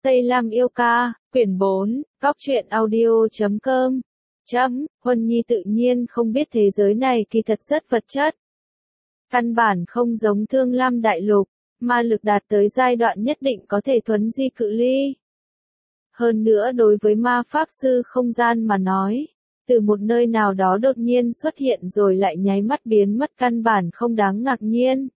Tây Lam yêu ca, quyển 4, góc truyện audio.com. Huân Nhi tự nhiên không biết thế giới này kỳ thật rất vật chất. Căn bản không giống Thương Lam Đại Lục, ma lực đạt tới giai đoạn nhất định có thể thuấn di cự ly. Hơn nữa đối với ma pháp sư không gian mà nói, từ một nơi nào đó đột nhiên xuất hiện rồi lại nháy mắt biến mất căn bản không đáng ngạc nhiên.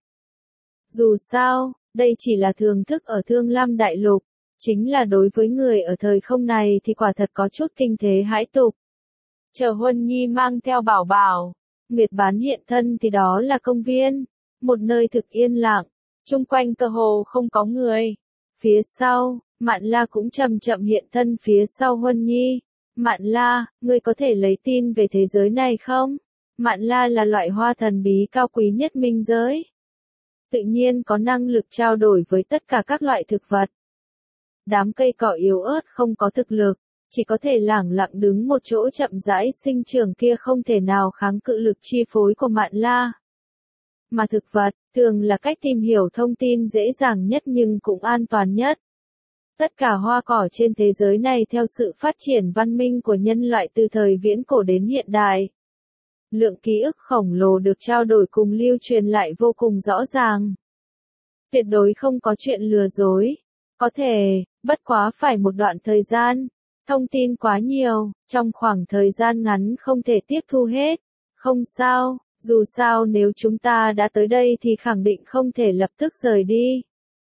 Dù sao, đây chỉ là thưởng thức ở Thương Lam Đại Lục, chính là đối với người ở thời không này thì quả thật có chút kinh thế hãi tục. Chờ Huân Nhi mang theo Bảo Bảo, Nguyệt Bán hiện thân thì đó là công viên, một nơi thực yên lặng, chung quanh cơ hồ không có người. Phía sau, Mạn La cũng chậm chậm hiện thân phía sau Huân Nhi. Mạn La, ngươi có thể lấy tin về thế giới này không? Mạn La là loại hoa thần bí cao quý nhất minh giới. Tự nhiên có năng lực trao đổi với tất cả các loại thực vật. Đám cây cỏ yếu ớt không có thực lực, chỉ có thể lẳng lặng đứng một chỗ chậm rãi sinh trưởng kia không thể nào kháng cự lực chi phối của Mạn La. Mà thực vật, thường là cách tìm hiểu thông tin dễ dàng nhất nhưng cũng an toàn nhất. Tất cả hoa cỏ trên thế giới này theo sự phát triển văn minh của nhân loại từ thời viễn cổ đến hiện đại. Lượng ký ức khổng lồ được trao đổi cùng lưu truyền lại vô cùng rõ ràng. Tuyệt đối không có chuyện lừa dối. Có thể, bất quá phải một đoạn thời gian. Thông tin quá nhiều, trong khoảng thời gian ngắn không thể tiếp thu hết. Không sao, dù sao nếu chúng ta đã tới đây thì khẳng định không thể lập tức rời đi.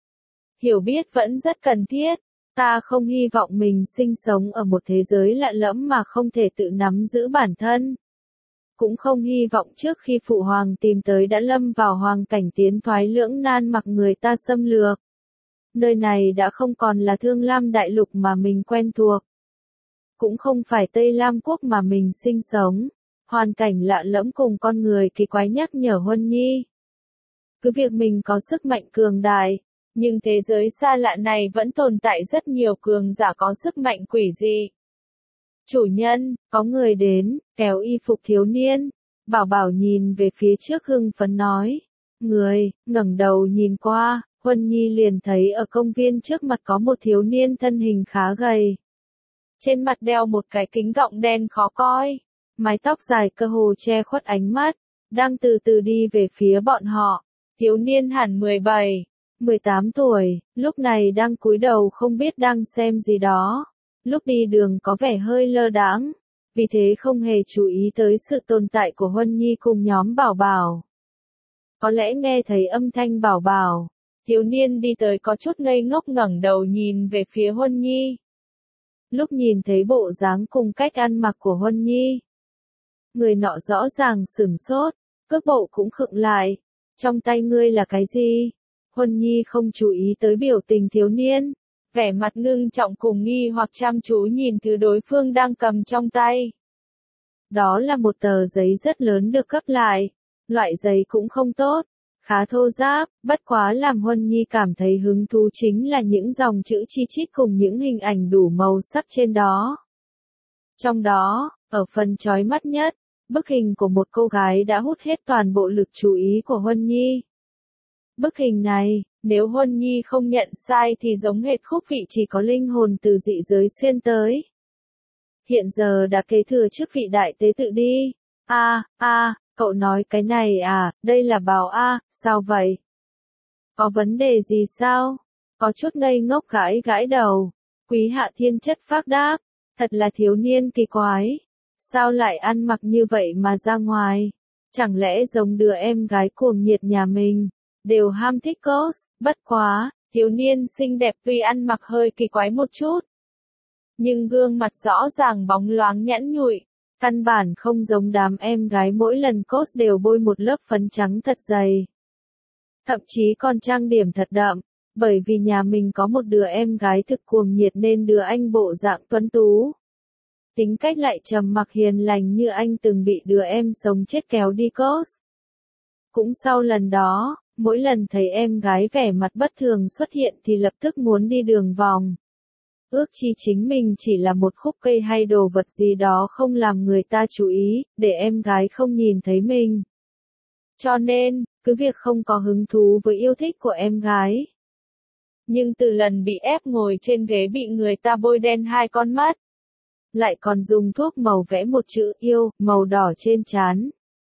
Hiểu biết vẫn rất cần thiết. Ta không hy vọng mình sinh sống ở một thế giới lạ lẫm mà không thể tự nắm giữ bản thân. Cũng không hy vọng trước khi Phụ Hoàng tìm tới đã lâm vào hoàn cảnh tiến thoái lưỡng nan mặc người ta xâm lược. Nơi này đã không còn là Thương Lam Đại Lục mà mình quen thuộc. Cũng không phải Tây Lam Quốc mà mình sinh sống. Hoàn cảnh lạ lẫm cùng con người kỳ quái nhắc nhở Huân Nhi. Cứ việc mình có sức mạnh cường đại, nhưng thế giới xa lạ này vẫn tồn tại rất nhiều cường giả có sức mạnh quỷ dị. Chủ nhân, có người đến, kéo y phục thiếu niên. Bảo Bảo nhìn về phía trước hưng phấn nói. Người, ngẩng đầu nhìn qua, Huân Nhi liền thấy ở công viên trước mặt có một thiếu niên thân hình khá gầy. Trên mặt đeo một cái kính gọng đen khó coi. Mái tóc dài cơ hồ che khuất ánh mắt, đang từ từ đi về phía bọn họ. Thiếu niên hẳn 17, 18 tuổi, lúc này đang cúi đầu không biết đang xem gì đó. Lúc đi đường có vẻ hơi lơ đãng, vì thế không hề chú ý tới sự tồn tại của Huân Nhi cùng nhóm Bảo Bảo. Có lẽ nghe thấy âm thanh Bảo Bảo, thiếu niên đi tới có chút ngây ngốc ngẩng đầu nhìn về phía Huân Nhi. Lúc nhìn thấy bộ dáng cùng cách ăn mặc của Huân Nhi, người nọ rõ ràng sửng sốt, cước bộ cũng khựng lại. Trong tay ngươi là cái gì? Huân Nhi không chú ý tới biểu tình thiếu niên, vẻ mặt ngưng trọng cùng nghi hoặc chăm chú nhìn thứ đối phương đang cầm trong tay. Đó là một tờ giấy rất lớn được cấp lại, loại giấy cũng không tốt, khá thô ráp, bất quá làm Huân Nhi cảm thấy hứng thú chính là những dòng chữ chi chít cùng những hình ảnh đủ màu sắc trên đó. Trong đó, ở phần chói mắt nhất, bức hình của một cô gái đã hút hết toàn bộ lực chú ý của Huân Nhi. Bức hình này, nếu Huân Nhi không nhận sai thì giống hệt khúc vị chỉ có linh hồn từ dị giới xuyên tới. Hiện giờ đã kế thừa chức vị đại tế tự đi. Cậu nói cái này à, đây là Bảo A, sao vậy? Có vấn đề gì sao? Có chút ngây ngốc gãi gãi đầu. Quý Hạ Thiên chất phác đáp, thật là thiếu niên kỳ quái. Sao lại ăn mặc như vậy mà ra ngoài? Chẳng lẽ giống đứa em gái cuồng nhiệt nhà mình, đều ham thích cos, bất quá, thiếu niên xinh đẹp tuy ăn mặc hơi kỳ quái một chút. Nhưng gương mặt rõ ràng bóng loáng nhẵn nhụi, căn bản không giống đám em gái mỗi lần cos đều bôi một lớp phấn trắng thật dày. Thậm chí còn trang điểm thật đậm, bởi vì nhà mình có một đứa em gái thực cuồng nhiệt nên đứa anh bộ dạng tuấn tú. Tính cách lại trầm mặc hiền lành như anh từng bị đứa em sống chết kéo đi cos. Cũng sau lần đó, mỗi lần thấy em gái vẻ mặt bất thường xuất hiện thì lập tức muốn đi đường vòng. Ước chi chính mình chỉ là một khúc cây hay đồ vật gì đó không làm người ta chú ý, để em gái không nhìn thấy mình. Cho nên, cứ việc không có hứng thú với yêu thích của em gái. Nhưng từ lần bị ép ngồi trên ghế bị người ta bôi đen hai con mắt, lại còn dùng thuốc màu vẽ một chữ yêu, màu đỏ trên trán.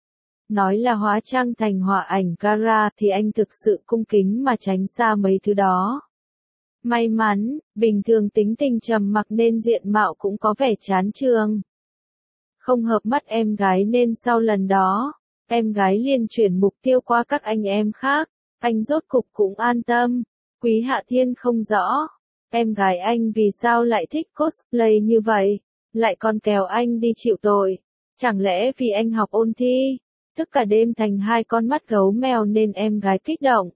Nói là hóa trang thành họa ảnh Kara thì anh thực sự cung kính mà tránh xa mấy thứ đó. May mắn, bình thường tính tình trầm mặc nên diện mạo cũng có vẻ chán chường. Không hợp mắt em gái nên sau lần đó, em gái liền chuyển mục tiêu qua các anh em khác, anh rốt cục cũng an tâm. Quý Hạ Thiên không rõ, em gái anh vì sao lại thích cosplay như vậy, lại còn kéo anh đi chịu tội. Chẳng lẽ vì anh học ôn thi, thức cả đêm thành hai con mắt gấu mèo nên em gái kích động.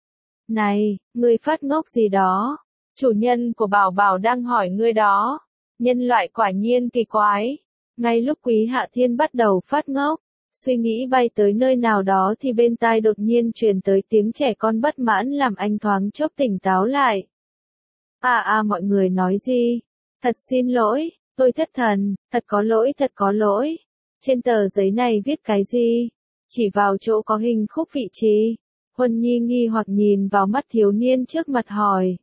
Này, ngươi phát ngốc gì đó? Chủ nhân của Bảo Bảo đang hỏi ngươi đó. Nhân loại quả nhiên kỳ quái. Ngay lúc Quý Hạ Thiên bắt đầu phát ngốc, suy nghĩ bay tới nơi nào đó thì bên tai đột nhiên truyền tới tiếng trẻ con bất mãn làm anh thoáng chốc tỉnh táo lại. Mọi người nói gì? Thật xin lỗi, tôi thất thần, thật có lỗi. Trên tờ giấy này viết cái gì? Chỉ vào chỗ có hình khúc vị trí. Huân Nhi nghi hoặc nhìn vào mắt thiếu niên trước mặt hỏi.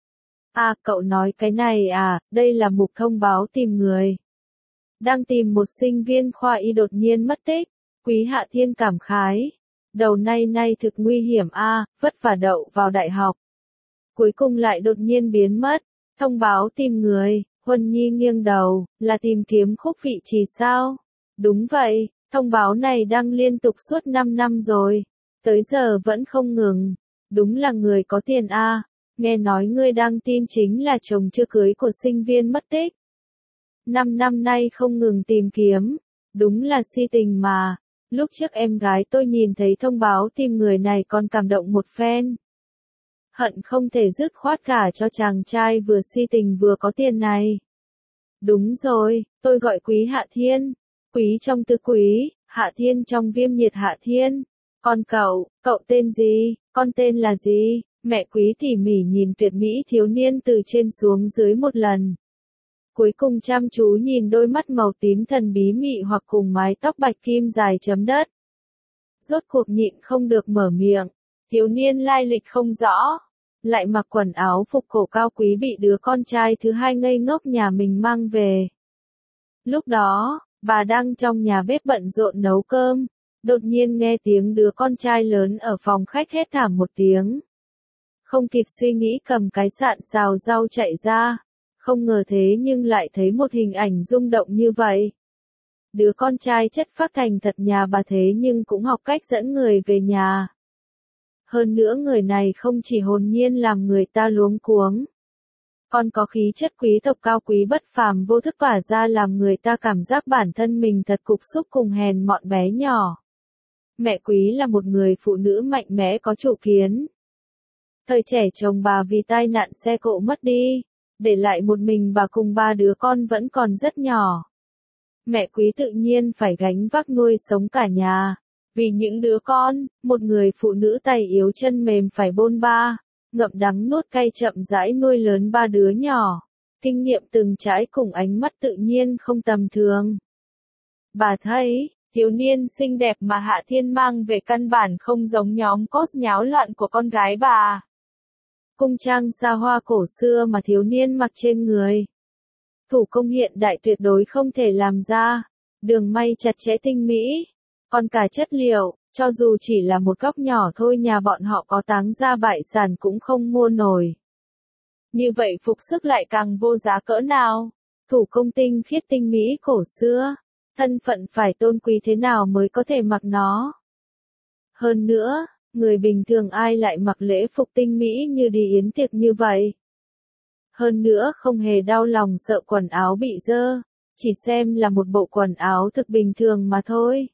Cậu nói cái này à, đây là mục thông báo tìm người. Đang tìm một sinh viên khoa y đột nhiên mất tích. Quý Hạ Thiên cảm khái. Đầu nay thực nguy hiểm vất vả đậu vào đại học. Cuối cùng lại đột nhiên biến mất. Thông báo tìm người. Huân Nhi nghiêng đầu, là tìm kiếm khúc vị trì sao? Đúng vậy, thông báo này đăng liên tục suốt 5 năm rồi. Tới giờ vẫn không ngừng. Đúng là người có tiền Nghe nói ngươi đăng tin chính là chồng chưa cưới của sinh viên mất tích. 5 năm nay không ngừng tìm kiếm. Đúng là si tình mà. Lúc trước em gái tôi nhìn thấy thông báo tìm người này còn cảm động một phen. Hận không thể dứt khoát cả cho chàng trai vừa si tình vừa có tiền này. Đúng rồi, tôi gọi Quý Hạ Thiên. Quý trong tứ quý, Hạ Thiên trong viêm nhiệt Hạ Thiên. Còn cậu tên gì, con tên là gì? Mẹ Quý tỉ mỉ nhìn tuyệt mỹ thiếu niên từ trên xuống dưới một lần. Cuối cùng chăm chú nhìn đôi mắt màu tím thần bí mị hoặc cùng mái tóc bạch kim dài chấm đất. Rốt cuộc nhịn không được mở miệng. Thiếu niên lai lịch không rõ. Lại mặc quần áo phục cổ cao quý bị đứa con trai thứ hai ngây ngốc nhà mình mang về. Lúc đó, bà đang trong nhà bếp bận rộn nấu cơm. Đột nhiên nghe tiếng đứa con trai lớn ở phòng khách hét thảm một tiếng. Không kịp suy nghĩ cầm cái sạn xào rau chạy ra. Không ngờ thế nhưng lại thấy một hình ảnh rung động như vậy. Đứa con trai chất phác thành thật nhà bà thế nhưng cũng học cách dẫn người về nhà. Hơn nữa người này không chỉ hồn nhiên làm người ta luống cuống. Còn có khí chất quý tộc cao quý bất phàm vô thức tỏa ra làm người ta cảm giác bản thân mình thật cục xúc cùng hèn mọn bé nhỏ. Mẹ Quý là một người phụ nữ mạnh mẽ có chủ kiến. Thời trẻ chồng bà vì tai nạn xe cộ mất đi, để lại một mình bà cùng 3 đứa con vẫn còn rất nhỏ. Mẹ Quý tự nhiên phải gánh vác nuôi sống cả nhà. Vì những đứa con, một người phụ nữ tay yếu chân mềm phải bôn ba, ngậm đắng nuốt cay chậm rãi nuôi lớn 3 đứa nhỏ. Kinh nghiệm từng trải cùng ánh mắt tự nhiên không tầm thường. Bà thấy, thiếu niên xinh đẹp mà Hạ Thiên mang về căn bản không giống nhóm cos nháo loạn của con gái bà. Cung trang xa hoa cổ xưa mà thiếu niên mặc trên người. Thủ công hiện đại tuyệt đối không thể làm ra. Đường may chặt chẽ tinh mỹ. Còn cả chất liệu, cho dù chỉ là một góc nhỏ thôi nhà bọn họ có táng ra bại sản cũng không mua nổi. Như vậy phục sức lại càng vô giá cỡ nào. Thủ công tinh khiết tinh mỹ cổ xưa. Thân phận phải tôn quý thế nào mới có thể mặc nó. Hơn nữa, người bình thường ai lại mặc lễ phục tinh mỹ như đi yến tiệc như vậy. Hơn nữa không hề đau lòng sợ quần áo bị dơ, chỉ xem là một bộ quần áo thực bình thường mà thôi.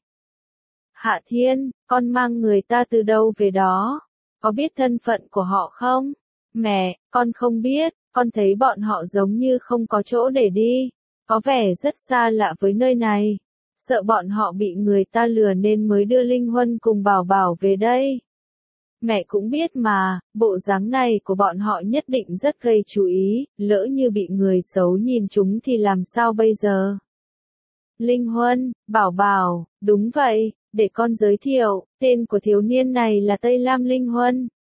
Hạ Thiên, con mang người ta từ đâu về đó? Có biết thân phận của họ không? Mẹ, con không biết, con thấy bọn họ giống như không có chỗ để đi. Có vẻ rất xa lạ với nơi này. Sợ bọn họ bị người ta lừa nên mới đưa Linh Huân cùng Bảo Bảo về đây. Mẹ cũng biết mà, bộ dáng này của bọn họ nhất định rất gây chú ý, lỡ như bị người xấu nhìn chúng thì làm sao bây giờ? Linh Huân, Bảo Bảo, đúng vậy, để con giới thiệu, tên của thiếu niên này là Tây Lam Linh Huân.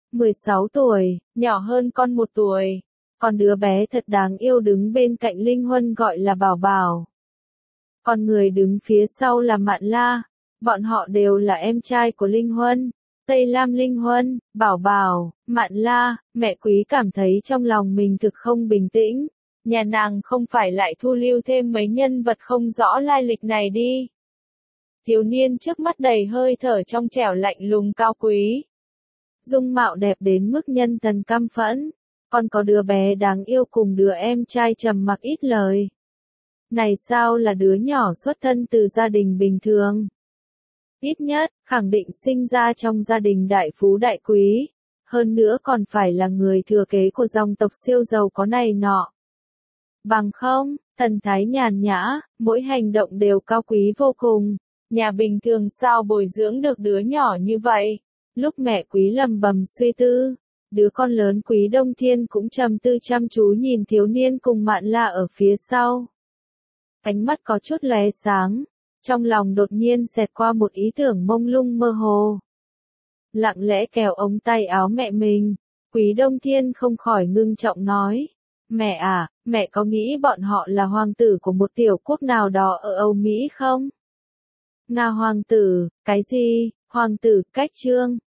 16 tuổi, nhỏ hơn con 1 tuổi. Còn đứa bé thật đáng yêu đứng bên cạnh Linh Huân gọi là Bảo Bảo. Còn người đứng phía sau là Mạn La. Bọn họ đều là em trai của Linh Huân. Tây Lam, Linh Huân, Bảo Bảo, Mạn La. Mẹ Quý cảm thấy trong lòng mình thực không bình tĩnh. Nhà nàng không phải lại thu lưu thêm mấy nhân vật không rõ lai lịch này đi. Thiếu niên trước mắt đầy hơi thở trong trẻo lạnh lùng cao quý. Dung mạo đẹp đến mức nhân thần căm phẫn. Còn có đứa bé đáng yêu cùng đứa em trai trầm mặc ít lời. Này sao là đứa nhỏ xuất thân từ gia đình bình thường? Ít nhất, khẳng định sinh ra trong gia đình đại phú đại quý. Hơn nữa còn phải là người thừa kế của dòng tộc siêu giàu có này nọ. Bằng không, thần thái nhàn nhã, mỗi hành động đều cao quý vô cùng. Nhà bình thường sao bồi dưỡng được đứa nhỏ như vậy? Lúc mẹ Quý lầm bầm suy tư, đứa con lớn Quý Đông Thiên cũng trầm tư chăm chú nhìn thiếu niên cùng Mạn La ở phía sau. Ánh mắt có chút lóe sáng, trong lòng đột nhiên xẹt qua một ý tưởng mông lung mơ hồ. Lặng lẽ kéo ống tay áo mẹ mình, Quý Đông Thiên không khỏi ngưng trọng nói. Mẹ à, mẹ có nghĩ bọn họ là hoàng tử của một tiểu quốc nào đó ở Âu Mỹ không? Nga hoàng tử, cái gì, hoàng tử, cách trương,